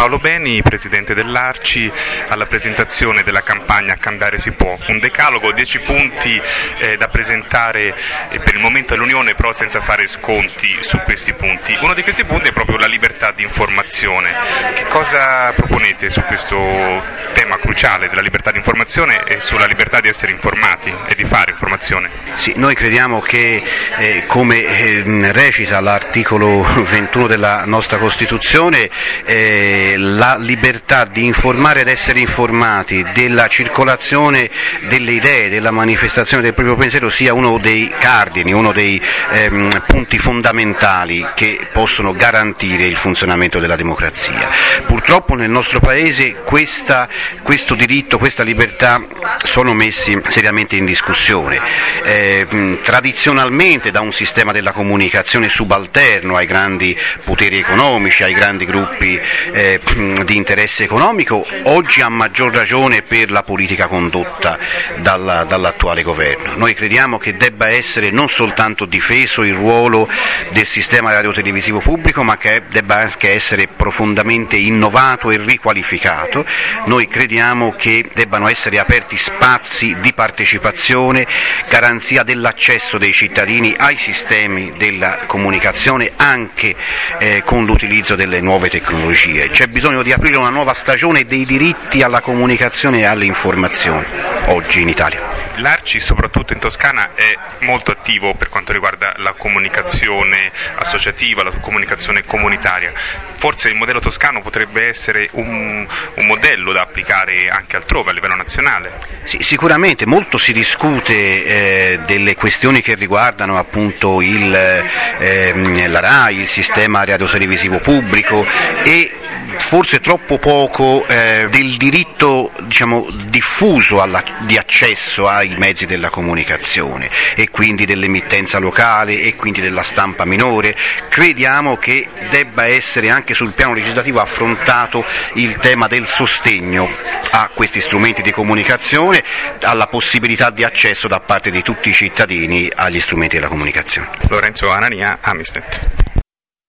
Paolo Beni, presidente dell'Arci, alla presentazione della campagna Cambiare si può, un decalogo, 10 punti da presentare per il momento all'Unione, però senza fare sconti su questi punti. Uno di questi punti è proprio la libertà di informazione. Che cosa proponete su questo tema cruciale della libertà di informazione e sulla libertà di essere informati e di fare informazione? Sì, noi crediamo che come recita l'articolo 21 della nostra Costituzione, la libertà di informare ed essere informati, della circolazione delle idee, della manifestazione del proprio pensiero sia uno dei cardini, uno dei punti fondamentali che possono garantire il funzionamento della democrazia. Purtroppo nel nostro Paese questo diritto, questa libertà sono messi seriamente in discussione. Tradizionalmente da un sistema della comunicazione subalterno ai grandi poteri economici, ai grandi gruppi di interesse economico, oggi a maggior ragione per la politica condotta dall'attuale governo. Noi crediamo che debba essere non soltanto difeso il ruolo del sistema radiotelevisivo pubblico, ma che debba anche essere profondamente innovato e riqualificato. Noi crediamo che debbano essere aperti spazi di partecipazione, garanzia dell'accesso dei cittadini ai sistemi della comunicazione anche con l'utilizzo delle nuove tecnologie. C'è bisogno di aprire una nuova stagione dei diritti alla comunicazione e all'informazione oggi in Italia. L'Arci, soprattutto in Toscana, è molto attivo per quanto riguarda la comunicazione associativa, la comunicazione comunitaria. Forse il modello toscano potrebbe essere un modello da applicare anche altrove, a livello nazionale? Sì, sicuramente molto si discute delle questioni che riguardano appunto la RAI, il sistema radiotelevisivo pubblico e forse troppo poco del diritto diffuso di accesso ai mezzi della comunicazione e quindi dell'emittenza locale e quindi della stampa minore. Crediamo che debba essere anche sul piano legislativo affrontato il tema del sostegno a questi strumenti di comunicazione, alla possibilità di accesso da parte di tutti i cittadini agli strumenti della comunicazione. Lorenzo Anania, Amisnet.